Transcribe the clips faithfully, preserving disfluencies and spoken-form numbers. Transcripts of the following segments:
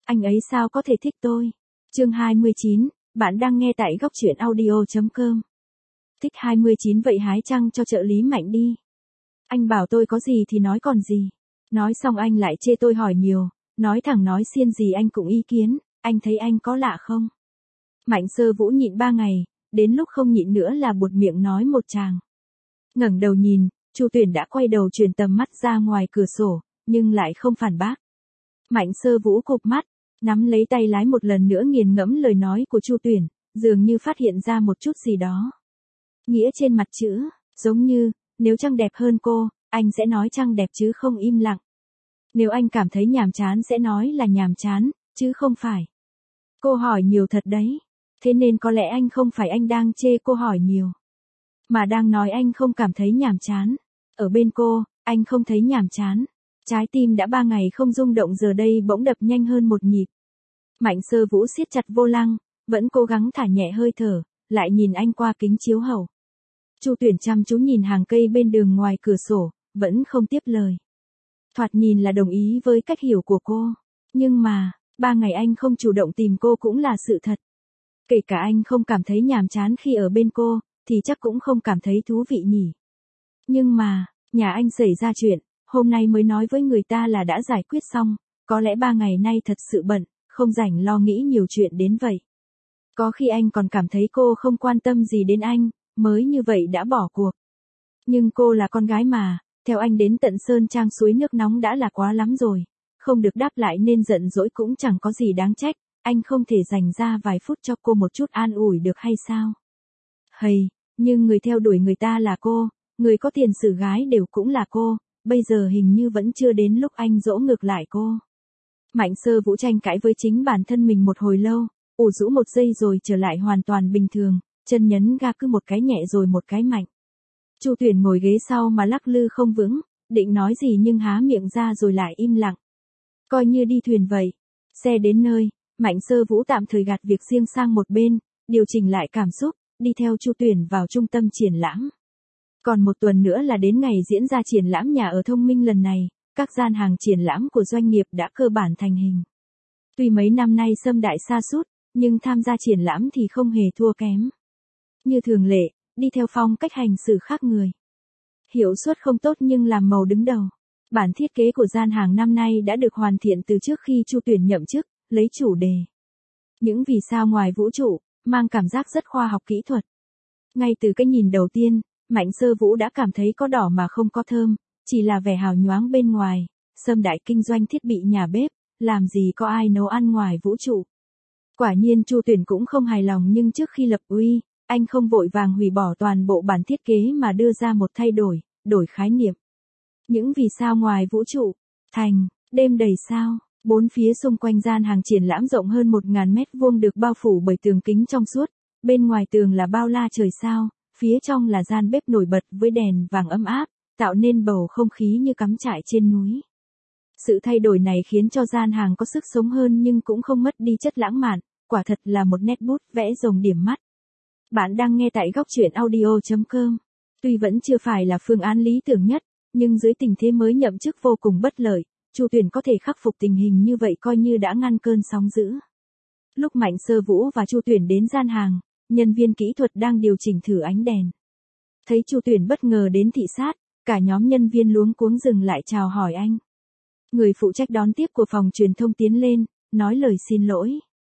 Anh ấy sao có thể thích tôi? Chương hai mươi chín, bạn đang nghe tại góc truyện audio chấm com. Thích hai mươi chín vậy hái trăng cho trợ lý Mạnh đi. Anh bảo tôi có gì thì nói còn gì. Nói xong anh lại chê tôi hỏi nhiều, nói thẳng nói xiên gì anh cũng ý kiến, anh thấy anh có lạ không? Mạnh Sơ Vũ nhịn ba ngày, đến lúc không nhịn nữa là buột miệng nói một tràng. Ngẩng đầu nhìn, Chu Tuyển đã quay đầu chuyển tầm mắt ra ngoài cửa sổ, nhưng lại không phản bác. Mạnh Sơ Vũ cụp mắt, nắm lấy tay lái một lần nữa nghiền ngẫm lời nói của Chu Tuyển, dường như phát hiện ra một chút gì đó. Nghĩa trên mặt chữ, giống như, nếu Trăng đẹp hơn cô, anh sẽ nói Trăng đẹp chứ không im lặng. Nếu anh cảm thấy nhàm chán sẽ nói là nhàm chán, chứ không phải. Cô hỏi nhiều thật đấy. Thế nên có lẽ anh không phải anh đang chê cô hỏi nhiều, mà đang nói anh không cảm thấy nhàm chán. Ở bên cô, anh không thấy nhàm chán. Trái tim đã ba ngày không rung động giờ đây bỗng đập nhanh hơn một nhịp. Mạnh Sơ Vũ siết chặt vô lăng, vẫn cố gắng thả nhẹ hơi thở, lại nhìn anh qua kính chiếu hậu. Chu Tuyển chăm chú nhìn hàng cây bên đường ngoài cửa sổ, vẫn không tiếp lời. Thoạt nhìn là đồng ý với cách hiểu của cô. Nhưng mà, ba ngày anh không chủ động tìm cô cũng là sự thật. Kể cả anh không cảm thấy nhàm chán khi ở bên cô, thì chắc cũng không cảm thấy thú vị nhỉ. Nhưng mà, nhà anh xảy ra chuyện, hôm nay mới nói với người ta là đã giải quyết xong, có lẽ ba ngày nay thật sự bận, không rảnh lo nghĩ nhiều chuyện đến vậy. Có khi anh còn cảm thấy cô không quan tâm gì đến anh, mới như vậy đã bỏ cuộc. Nhưng cô là con gái mà, theo anh đến tận sơn trang suối nước nóng đã là quá lắm rồi. Không được đáp lại nên giận dỗi cũng chẳng có gì đáng trách, anh không thể dành ra vài phút cho cô một chút an ủi được hay sao? Hầy, nhưng người theo đuổi người ta là cô, người có tiền xử gái đều cũng là cô, bây giờ hình như vẫn chưa đến lúc anh dỗ ngược lại cô. Mạnh Sơ Vũ tranh cãi với chính bản thân mình một hồi lâu, ủ rũ một giây rồi trở lại hoàn toàn bình thường, chân nhấn ga cứ một cái nhẹ rồi một cái mạnh. Chu Tuyển ngồi ghế sau mà lắc lư không vững, định nói gì nhưng há miệng ra rồi lại im lặng. Coi như đi thuyền vậy. Xe đến nơi, Mạnh Sơ Vũ tạm thời gạt việc riêng sang một bên, điều chỉnh lại cảm xúc, đi theo Chu Tuyển vào trung tâm triển lãm. Còn một tuần nữa là đến ngày diễn ra triển lãm nhà ở thông minh lần này, các gian hàng triển lãm của doanh nghiệp đã cơ bản thành hình. Tuy mấy năm nay xâm đại sa sút, nhưng tham gia triển lãm thì không hề thua kém. Như thường lệ, đi theo phong cách hành xử khác người. Hiệu suất không tốt nhưng làm màu đứng đầu. Bản thiết kế của gian hàng năm nay đã được hoàn thiện từ trước khi Chu Tuyển nhậm chức, lấy chủ đề những vì sao ngoài vũ trụ, mang cảm giác rất khoa học kỹ thuật. Ngay từ cái nhìn đầu tiên, Mạnh Sơ Vũ đã cảm thấy có đỏ mà không có thơm, chỉ là vẻ hào nhoáng bên ngoài, xâm đại kinh doanh thiết bị nhà bếp, làm gì có ai nấu ăn ngoài vũ trụ. Quả nhiên Chu Tuyển cũng không hài lòng nhưng trước khi lập uy, anh không vội vàng hủy bỏ toàn bộ bản thiết kế mà đưa ra một thay đổi, đổi khái niệm. Những vì sao ngoài vũ trụ, thành, đêm đầy sao, bốn phía xung quanh gian hàng triển lãm rộng hơn một nghìn mét vuông được bao phủ bởi tường kính trong suốt, bên ngoài tường là bao la trời sao, phía trong là gian bếp nổi bật với đèn vàng ấm áp, tạo nên bầu không khí như cắm trại trên núi. Sự thay đổi này khiến cho gian hàng có sức sống hơn nhưng cũng không mất đi chất lãng mạn, quả thật là một nét bút vẽ rồng điểm mắt. Bạn đang nghe tại góc truyện audio chấm com. Tuy vẫn chưa phải là phương án lý tưởng nhất, nhưng dưới tình thế mới nhậm chức vô cùng bất lợi, Chu Tuyển có thể khắc phục tình hình như vậy coi như đã ngăn cơn sóng dữ. Lúc Mạnh Sơ Vũ và Chu Tuyển đến gian hàng, nhân viên kỹ thuật đang điều chỉnh thử ánh đèn. Thấy Chu Tuyển bất ngờ đến thị sát, cả nhóm nhân viên luống cuống dừng lại chào hỏi anh. Người phụ trách đón tiếp của phòng truyền thông tiến lên, nói lời xin lỗi.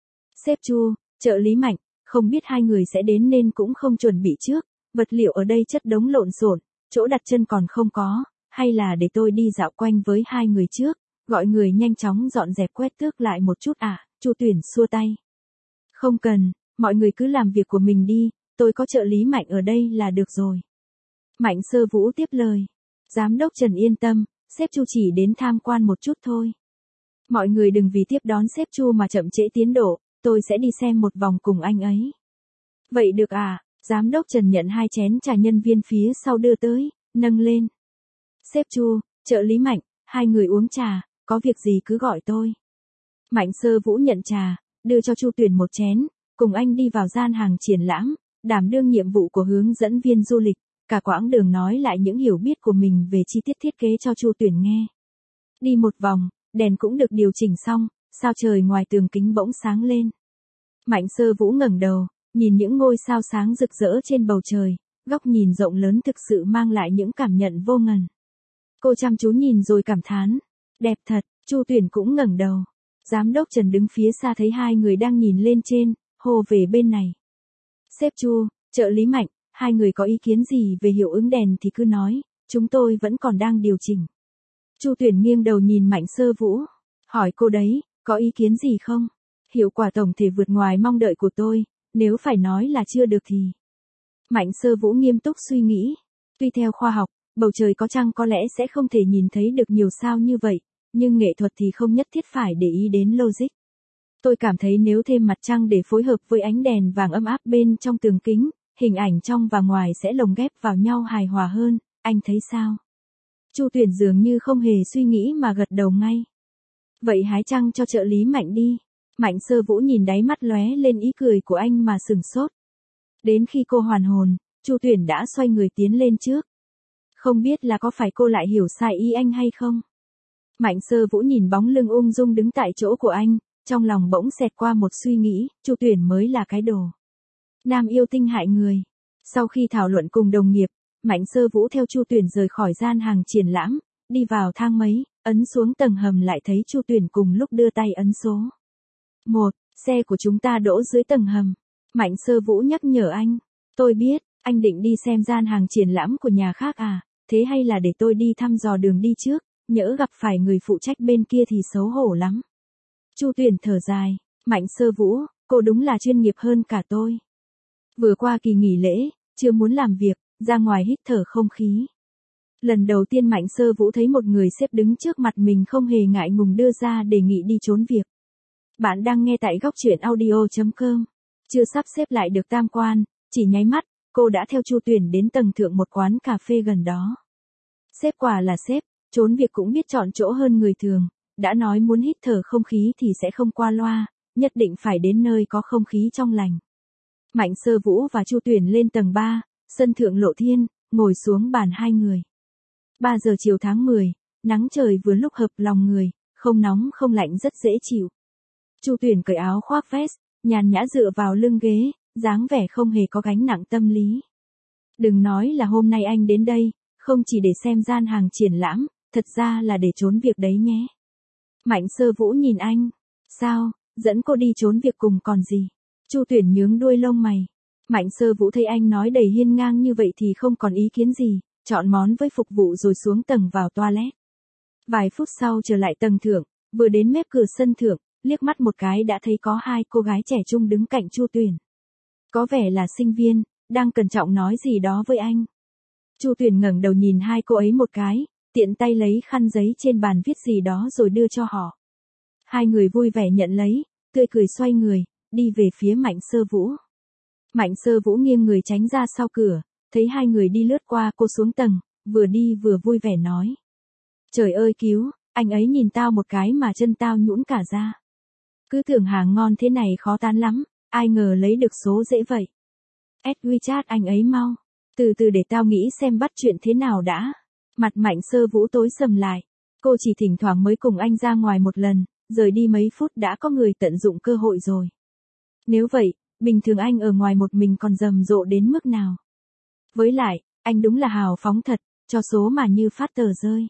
Sếp Chu, trợ lý Mạnh, không biết hai người sẽ đến nên cũng không chuẩn bị trước, vật liệu ở đây chất đống lộn xộn, chỗ đặt chân còn không có, hay là để tôi đi dạo quanh với hai người trước, gọi người nhanh chóng dọn dẹp quét tước lại một chút à, Chu Tuyển xua tay. Không cần, mọi người cứ làm việc của mình đi, tôi có trợ lý Mạnh ở đây là được rồi. Mạnh Sơ Vũ tiếp lời. Giám đốc Trần yên tâm, sếp Chu chỉ đến tham quan một chút thôi. Mọi người đừng vì tiếp đón sếp Chu mà chậm trễ tiến độ, tôi sẽ đi xem một vòng cùng anh ấy. Vậy được à, giám đốc Trần nhận hai chén trà nhân viên phía sau đưa tới, nâng lên. Sếp Chu, trợ lý Mạnh, hai người uống trà, có việc gì cứ gọi tôi. Mạnh Sơ Vũ nhận trà, đưa cho Chu Tuyển một chén, cùng anh đi vào gian hàng triển lãm, đảm đương nhiệm vụ của hướng dẫn viên du lịch, cả quãng đường nói lại những hiểu biết của mình về chi tiết thiết kế cho Chu Tuyển nghe. Đi một vòng, đèn cũng được điều chỉnh xong, sao trời ngoài tường kính bỗng sáng lên. Mạnh Sơ Vũ ngẩng đầu, nhìn những ngôi sao sáng rực rỡ trên bầu trời, góc nhìn rộng lớn thực sự mang lại những cảm nhận vô ngần. Cô chăm chú nhìn rồi cảm thán, đẹp thật. Chu Tuyển cũng ngẩng đầu. Giám đốc Trần đứng phía xa thấy hai người đang nhìn lên trên, hô về bên này. Sếp Chu, trợ lý Mạnh, hai người có ý kiến gì về hiệu ứng đèn thì cứ nói, chúng tôi vẫn còn đang điều chỉnh. Chu Tuyển nghiêng đầu nhìn Mạnh Sơ Vũ, hỏi cô đấy, có ý kiến gì không? Hiệu quả tổng thể vượt ngoài mong đợi của tôi, nếu phải nói là chưa được thì. Mạnh Sơ Vũ nghiêm túc suy nghĩ, tuy theo khoa học, bầu trời có trăng có lẽ sẽ không thể nhìn thấy được nhiều sao như vậy, nhưng nghệ thuật thì không nhất thiết phải để ý đến logic. Tôi cảm thấy nếu thêm mặt trăng để phối hợp với ánh đèn vàng ấm áp bên trong tường kính, hình ảnh trong và ngoài sẽ lồng ghép vào nhau hài hòa hơn, anh thấy sao? Chu Tuyển dường như không hề suy nghĩ mà gật đầu ngay. Vậy hái trăng cho trợ lý Mạnh đi. Mạnh Sơ Vũ nhìn đáy mắt lóe lên ý cười của anh mà sửng sốt. Đến khi cô hoàn hồn, Chu Tuyển đã xoay người tiến lên trước. Không biết là có phải cô lại hiểu sai ý anh hay không? Mạnh Sơ Vũ nhìn bóng lưng ung dung đứng tại chỗ của anh, trong lòng bỗng xẹt qua một suy nghĩ, Chu Tuyển mới là cái đồ nam yêu tinh hại người. Sau khi thảo luận cùng đồng nghiệp, Mạnh Sơ Vũ theo Chu Tuyển rời khỏi gian hàng triển lãm, đi vào thang máy, ấn xuống tầng hầm lại thấy Chu Tuyển cùng lúc đưa tay ấn số. Một, xe của chúng ta đỗ dưới tầng hầm. Mạnh Sơ Vũ nhắc nhở anh. Tôi biết, anh định đi xem gian hàng triển lãm của nhà khác à, thế hay là để tôi đi thăm dò đường đi trước, nhỡ gặp phải người phụ trách bên kia thì xấu hổ lắm. Chu Tuyển thở dài, Mạnh Sơ Vũ, cô đúng là chuyên nghiệp hơn cả tôi. Vừa qua kỳ nghỉ lễ, chưa muốn làm việc, ra ngoài hít thở không khí. Lần đầu tiên Mạnh Sơ Vũ thấy một người sếp đứng trước mặt mình không hề ngại ngùng đưa ra đề nghị đi trốn việc. Bạn đang nghe tại góc truyện audio chấm com. Chưa sắp xếp lại được tam quan, chỉ nháy mắt, cô đã theo Chu Tuyển đến tầng thượng một quán cà phê gần đó. Sếp quả là sếp, trốn việc cũng biết chọn chỗ hơn người thường, đã nói muốn hít thở không khí thì sẽ không qua loa, nhất định phải đến nơi có không khí trong lành. Mạnh Sơ Vũ và Chu Tuyển lên tầng ba, sân thượng lộ thiên, ngồi xuống bàn hai người. ba giờ chiều tháng mười, nắng trời vừa lúc hợp lòng người, không nóng không lạnh rất dễ chịu. Chu Tuyển cởi áo khoác vest, nhàn nhã dựa vào lưng ghế, dáng vẻ không hề có gánh nặng tâm lý. Đừng nói là hôm nay anh đến đây, không chỉ để xem gian hàng triển lãm, thật ra là để trốn việc đấy nhé. Mạnh Sơ Vũ nhìn anh. Sao, dẫn cô đi trốn việc cùng còn gì? Chu Tuyển nhướng đuôi lông mày. Mạnh Sơ Vũ thấy anh nói đầy hiên ngang như vậy thì không còn ý kiến gì, chọn món với phục vụ rồi xuống tầng vào toilet. Vài phút sau trở lại tầng thượng, vừa đến mép cửa sân thượng, liếc mắt một cái đã thấy có hai cô gái trẻ trung đứng cạnh Chu Tuyển. Có vẻ là sinh viên, đang cẩn trọng nói gì đó với anh. Chu Tuyển ngẩng đầu nhìn hai cô ấy một cái, tiện tay lấy khăn giấy trên bàn viết gì đó rồi đưa cho họ. Hai người vui vẻ nhận lấy, tươi cười xoay người, đi về phía Mạnh Sơ Vũ. Mạnh Sơ Vũ nghiêng người tránh ra sau cửa, thấy hai người đi lướt qua cô xuống tầng, vừa đi vừa vui vẻ nói. Trời ơi cứu, anh ấy nhìn tao một cái mà chân tao nhũn cả ra. Cứ tưởng hàng ngon thế này khó tán lắm, ai ngờ lấy được số dễ vậy. Add WeChat anh ấy mau, từ từ để tao nghĩ xem bắt chuyện thế nào đã. Mặt Mạnh Sơ Vũ tối sầm lại, cô chỉ thỉnh thoảng mới cùng anh ra ngoài một lần, rời đi mấy phút đã có người tận dụng cơ hội rồi. Nếu vậy, bình thường anh ở ngoài một mình còn rầm rộ đến mức nào. Với lại, anh đúng là hào phóng thật, cho số mà như phát tờ rơi.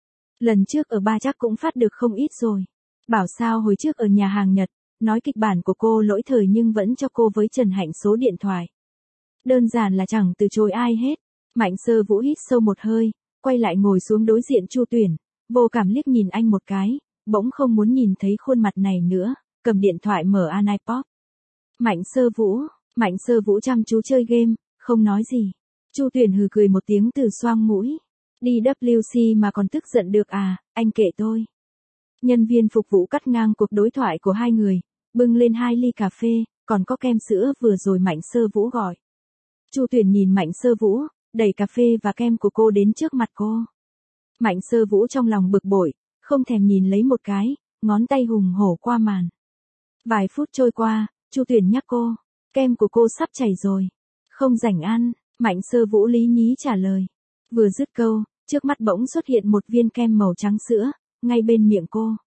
Lần trước ở ba chắc cũng phát được không ít rồi. Bảo sao hồi trước ở nhà hàng Nhật, nói kịch bản của cô lỗi thời nhưng vẫn cho cô với Trần Hạnh số điện thoại. Đơn giản là chẳng từ chối ai hết. Mạnh Sơ Vũ hít sâu một hơi, quay lại ngồi xuống đối diện Chu Tuyển, vô cảm liếc nhìn anh một cái, bỗng không muốn nhìn thấy khuôn mặt này nữa, cầm điện thoại mở an iPod. Mạnh Sơ Vũ, Mạnh Sơ Vũ chăm chú chơi game, không nói gì. Chu Tuyển hừ cười một tiếng từ xoang mũi. Đi W C mà còn tức giận được à, anh kệ tôi. Nhân viên phục vụ cắt ngang cuộc đối thoại của hai người, bưng lên hai ly cà phê, còn có kem sữa vừa rồi Mạnh Sơ Vũ gọi. Chu Tuyển nhìn Mạnh Sơ Vũ, đẩy cà phê và kem của cô đến trước mặt cô. Mạnh Sơ Vũ trong lòng bực bội, không thèm nhìn lấy một cái, ngón tay hùng hổ qua màn. Vài phút trôi qua, Chu Tuyển nhắc cô, kem của cô sắp chảy rồi. Không rảnh ăn, Mạnh Sơ Vũ lý nhí trả lời. Vừa dứt câu, trước mắt bỗng xuất hiện một viên kem màu trắng sữa, ngay bên miệng cô.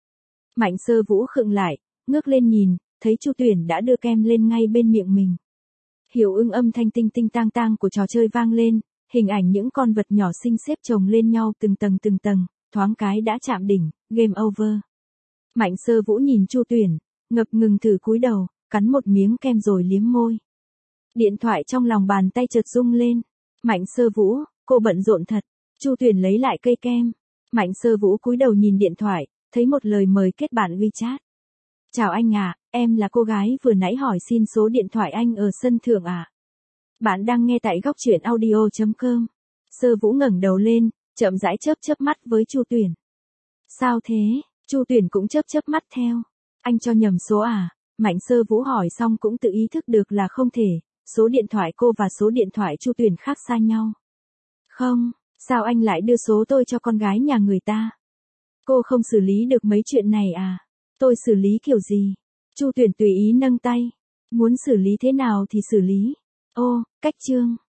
Mạnh Sơ Vũ khựng lại, ngước lên nhìn, thấy Chu Tuyển đã đưa kem lên ngay bên miệng mình. Hiệu ứng âm thanh tinh tinh tang tang của trò chơi vang lên, hình ảnh những con vật nhỏ xinh xếp chồng lên nhau từng tầng từng tầng, thoáng cái đã chạm đỉnh, game over. Mạnh Sơ Vũ nhìn Chu Tuyển, ngập ngừng thử cúi đầu, cắn một miếng kem rồi liếm môi. Điện thoại trong lòng bàn tay chợt rung lên. Mạnh Sơ Vũ, cô bận rộn thật. Chu Tuyển lấy lại cây kem. Mạnh Sơ Vũ cúi đầu nhìn điện thoại, thấy một lời mời kết bạn WeChat. Chào anh à, em là cô gái vừa nãy hỏi xin số điện thoại anh ở sân thượng à. Bạn đang nghe tại góc truyện audio.com. Sơ Vũ ngẩng đầu lên, chậm rãi chớp chớp mắt với Chu Tuyển. Sao thế? Chu Tuyển cũng chớp chớp mắt theo. Anh cho nhầm số à? Mạnh Sơ Vũ hỏi xong cũng tự ý thức được là không thể, số điện thoại cô và số điện thoại Chu Tuyển khác xa nhau. Không, sao anh lại đưa số tôi cho con gái nhà người ta? Cô không xử lý được mấy chuyện này à? Tôi xử lý kiểu gì? Chu Tuyển tùy ý nâng tay. Muốn xử lý thế nào thì xử lý. Ô, cách chương.